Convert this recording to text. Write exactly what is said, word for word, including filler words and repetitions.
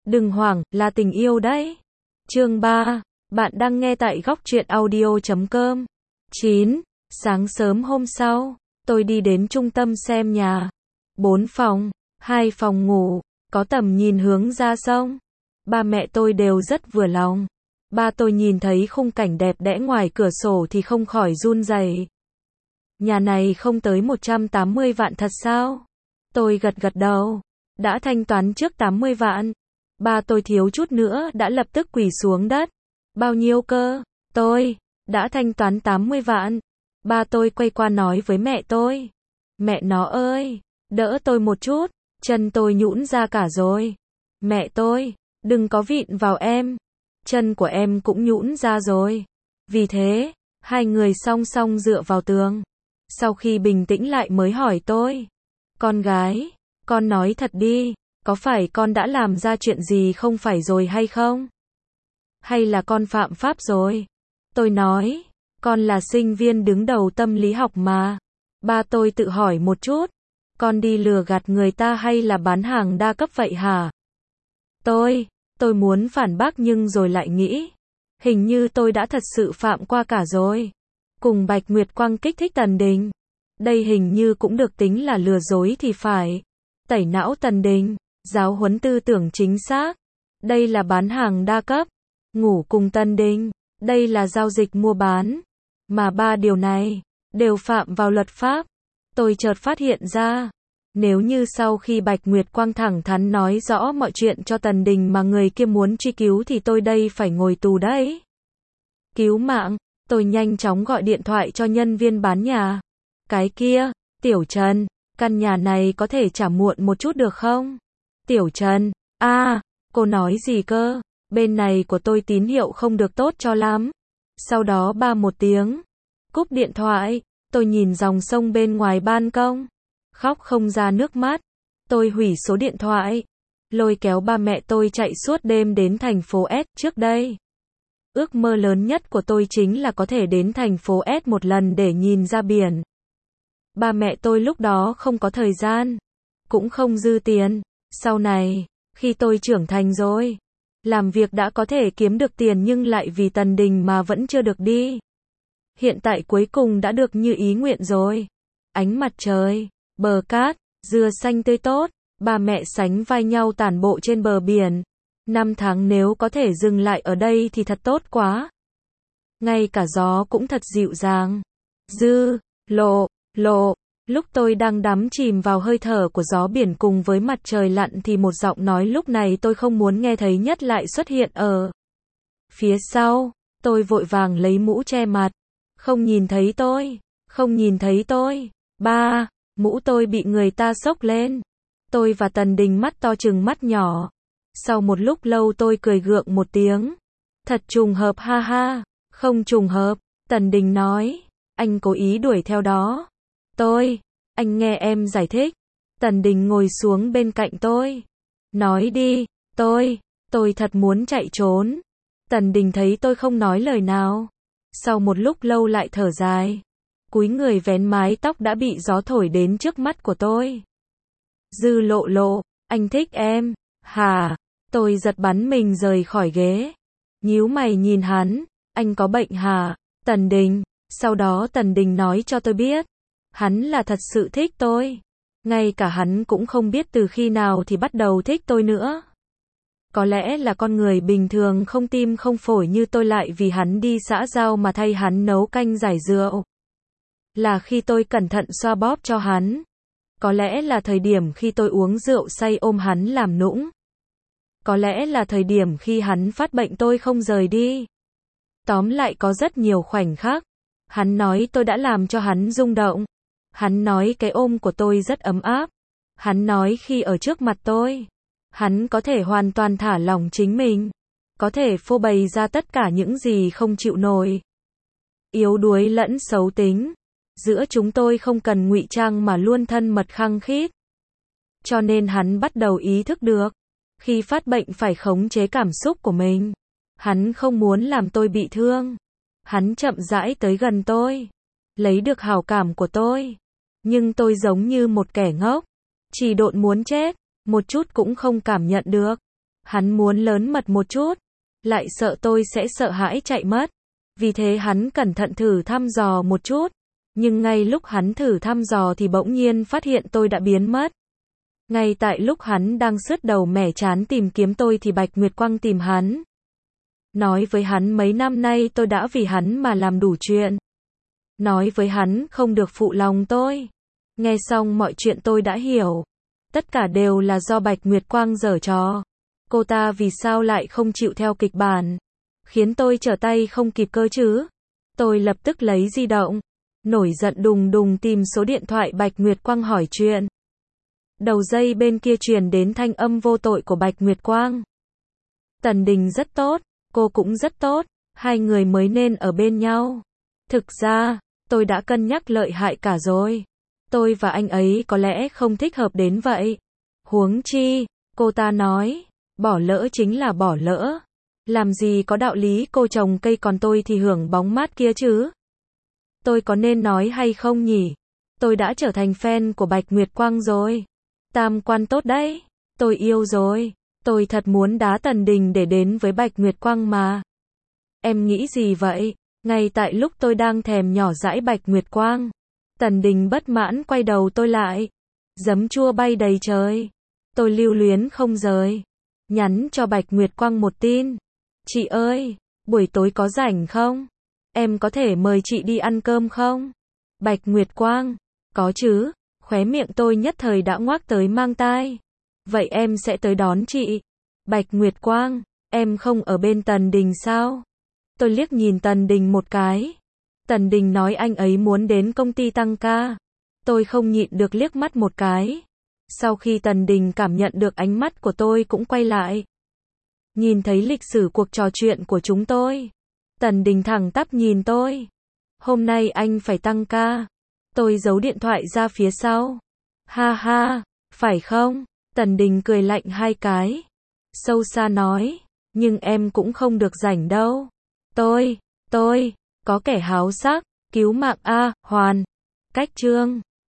Đừng hoảng, là tình yêu đấy. Chương ba. Bạn đang nghe tại góc truyện audio chấm com. chín. Sáng sớm hôm sau, tôi đi đến trung tâm xem nhà. Bốn phòng, hai phòng ngủ, có tầm nhìn hướng ra sông. Ba mẹ tôi đều rất vừa lòng. Ba tôi nhìn thấy khung cảnh đẹp đẽ ngoài cửa sổ thì không khỏi run rẩy. Nhà này không tới một trăm tám mươi vạn thật sao? Tôi gật gật đầu. Đã thanh toán trước tám mươi vạn. Ba tôi thiếu chút nữa đã lập tức quỳ xuống đất. Bao nhiêu cơ? Tôi đã thanh toán tám mươi vạn. Ba tôi quay qua nói với mẹ tôi. Mẹ nó ơi, đỡ tôi một chút, chân tôi nhũn ra cả rồi. Mẹ tôi, đừng có vịn vào em. Chân của em cũng nhũn ra rồi. Vì thế, hai người song song dựa vào tường. Sau khi bình tĩnh lại mới hỏi tôi. Con gái, con nói thật đi, có phải con đã làm ra chuyện gì không phải rồi hay không? Hay là con phạm pháp rồi? Tôi nói, con là sinh viên đứng đầu tâm lý học mà. Ba tôi tự hỏi một chút, con đi lừa gạt người ta hay là bán hàng đa cấp vậy hả? Tôi, tôi muốn phản bác nhưng rồi lại nghĩ, hình như tôi đã thật sự phạm qua cả rồi. Cùng Bạch Nguyệt Quang kích thích Tần Đình. Đây hình như cũng được tính là lừa dối thì phải. Tẩy não Tần Đình, giáo huấn tư tưởng chính xác. Đây là bán hàng đa cấp. Ngủ cùng Tần Đình, đây là giao dịch mua bán. Mà ba điều này đều phạm vào luật pháp. Tôi chợt phát hiện ra, nếu như sau khi Bạch Nguyệt Quang thẳng thắn nói rõ mọi chuyện cho Tần Đình mà người kia muốn truy cứu thì tôi đây phải ngồi tù đấy. Cứu mạng, tôi nhanh chóng gọi điện thoại cho nhân viên bán nhà. Cái kia, Tiểu Trần, căn nhà này có thể trả muộn một chút được không? Tiểu Trần, a, à, cô nói gì cơ? Bên này của tôi tín hiệu không được tốt cho lắm. Sau đó ba một tiếng, cúp điện thoại, tôi nhìn dòng sông bên ngoài ban công, khóc không ra nước mắt. Tôi hủy số điện thoại, lôi kéo ba mẹ tôi chạy suốt đêm đến thành phố S. Trước đây, ước mơ lớn nhất của tôi chính là có thể đến thành phố S một lần để nhìn ra biển. Ba mẹ tôi lúc đó không có thời gian, cũng không dư tiền. Sau này, khi tôi trưởng thành rồi, làm việc đã có thể kiếm được tiền nhưng lại vì Tần Đình mà vẫn chưa được đi. Hiện tại cuối cùng đã được như ý nguyện rồi. Ánh mặt trời, bờ cát, dừa xanh tươi tốt, ba mẹ sánh vai nhau tản bộ trên bờ biển. Năm tháng nếu có thể dừng lại ở đây thì thật tốt quá. Ngay cả gió cũng thật dịu dàng. Dư, lộ, lộ. Lúc tôi đang đắm chìm vào hơi thở của gió biển cùng với mặt trời lặn thì một giọng nói lúc này tôi không muốn nghe thấy nhất lại xuất hiện ở phía sau. Tôi vội vàng lấy mũ che mặt. Không nhìn thấy tôi, không nhìn thấy tôi. Ba, mũ tôi bị người ta xốc lên. Tôi và Tần Đình mắt to trừng mắt nhỏ. Sau một lúc lâu tôi cười gượng một tiếng. Thật trùng hợp ha ha. Không trùng hợp, Tần Đình nói. Anh cố ý đuổi theo đó. Tôi, anh nghe em giải thích. Tần Đình ngồi xuống bên cạnh tôi. Nói đi, tôi, tôi thật muốn chạy trốn. Tần Đình thấy tôi không nói lời nào. Sau một lúc lâu lại thở dài. Cúi người vén mái tóc đã bị gió thổi đến trước mắt của tôi. Dư lộ lộ, anh thích em, hả? Tôi giật bắn mình rời khỏi ghế. Nhíu mày nhìn hắn, anh có bệnh hả? Tần Đình, sau đó Tần Đình nói cho tôi biết. Hắn là thật sự thích tôi. Ngay cả hắn cũng không biết từ khi nào thì bắt đầu thích tôi nữa. Có lẽ là con người bình thường không tim không phổi như tôi lại vì hắn đi xã giao mà thay hắn nấu canh giải rượu. Là khi tôi cẩn thận xoa bóp cho hắn. Có lẽ là thời điểm khi tôi uống rượu say ôm hắn làm nũng. Có lẽ là thời điểm khi hắn phát bệnh tôi không rời đi. Tóm lại có rất nhiều khoảnh khắc. Hắn nói tôi đã làm cho hắn rung động. Hắn nói cái ôm của tôi rất ấm áp. Hắn nói khi ở trước mặt tôi, hắn có thể hoàn toàn thả lỏng chính mình. Có thể phô bày ra tất cả những gì không chịu nổi. Yếu đuối lẫn xấu tính. Giữa chúng tôi không cần ngụy trang mà luôn thân mật khăng khít. Cho nên hắn bắt đầu ý thức được. Khi phát bệnh phải khống chế cảm xúc của mình. Hắn không muốn làm tôi bị thương. Hắn chậm rãi tới gần tôi. Lấy được hảo cảm của tôi. Nhưng tôi giống như một kẻ ngốc. Chỉ độn muốn chết. Một chút cũng không cảm nhận được. Hắn muốn lớn mật một chút, lại sợ tôi sẽ sợ hãi chạy mất. Vì thế hắn cẩn thận thử thăm dò một chút. Nhưng ngay lúc hắn thử thăm dò thì bỗng nhiên phát hiện tôi đã biến mất. Ngay tại lúc hắn đang sứt đầu mẻ trán tìm kiếm tôi thì Bạch Nguyệt Quang tìm hắn. Nói với hắn mấy năm nay tôi đã vì hắn mà làm đủ chuyện. Nói với hắn không được phụ lòng tôi. Nghe xong mọi chuyện tôi đã hiểu. Tất cả đều là do Bạch Nguyệt Quang giở trò. Cô ta vì sao lại không chịu theo kịch bản, khiến tôi trở tay không kịp cơ chứ? Tôi lập tức lấy di động, nổi giận đùng đùng tìm số điện thoại Bạch Nguyệt Quang hỏi chuyện. Đầu dây bên kia truyền đến thanh âm vô tội của Bạch Nguyệt Quang. Tần Đình rất tốt, cô cũng rất tốt, hai người mới nên ở bên nhau. Thực ra, tôi đã cân nhắc lợi hại cả rồi. Tôi và anh ấy có lẽ không thích hợp đến vậy. Huống chi, cô ta nói, bỏ lỡ chính là bỏ lỡ. Làm gì có đạo lý cô trồng cây còn tôi thì hưởng bóng mát kia chứ? Tôi có nên nói hay không nhỉ? Tôi đã trở thành fan của Bạch Nguyệt Quang rồi. Tam quan tốt đấy. Tôi yêu rồi. Tôi thật muốn đá Tần Đình để đến với Bạch Nguyệt Quang mà. Em nghĩ gì vậy? Ngay tại lúc tôi đang thèm nhỏ dãi Bạch Nguyệt Quang, Tần Đình bất mãn quay đầu tôi lại. Giấm chua bay đầy trời. Tôi lưu luyến không rời. Nhắn cho Bạch Nguyệt Quang một tin. Chị ơi, buổi tối có rảnh không? Em có thể mời chị đi ăn cơm không? Bạch Nguyệt Quang, có chứ. Khóe miệng tôi nhất thời đã ngoác tới mang tai. Vậy em sẽ tới đón chị. Bạch Nguyệt Quang, em không ở bên Tần Đình sao? Tôi liếc nhìn Tần Đình một cái. Tần Đình nói anh ấy muốn đến công ty tăng ca. Tôi không nhịn được liếc mắt một cái. Sau khi Tần Đình cảm nhận được ánh mắt của tôi cũng quay lại. Nhìn thấy lịch sử cuộc trò chuyện của chúng tôi. Tần Đình thẳng tắp nhìn tôi. Hôm nay anh phải tăng ca. Tôi giấu điện thoại ra phía sau. Ha ha, phải không? Tần Đình cười lạnh hai cái. Sâu xa nói. Nhưng em cũng không được rảnh đâu. Tôi, tôi, có kẻ háo sắc, cứu mạng A, Hoàn. Cách chương.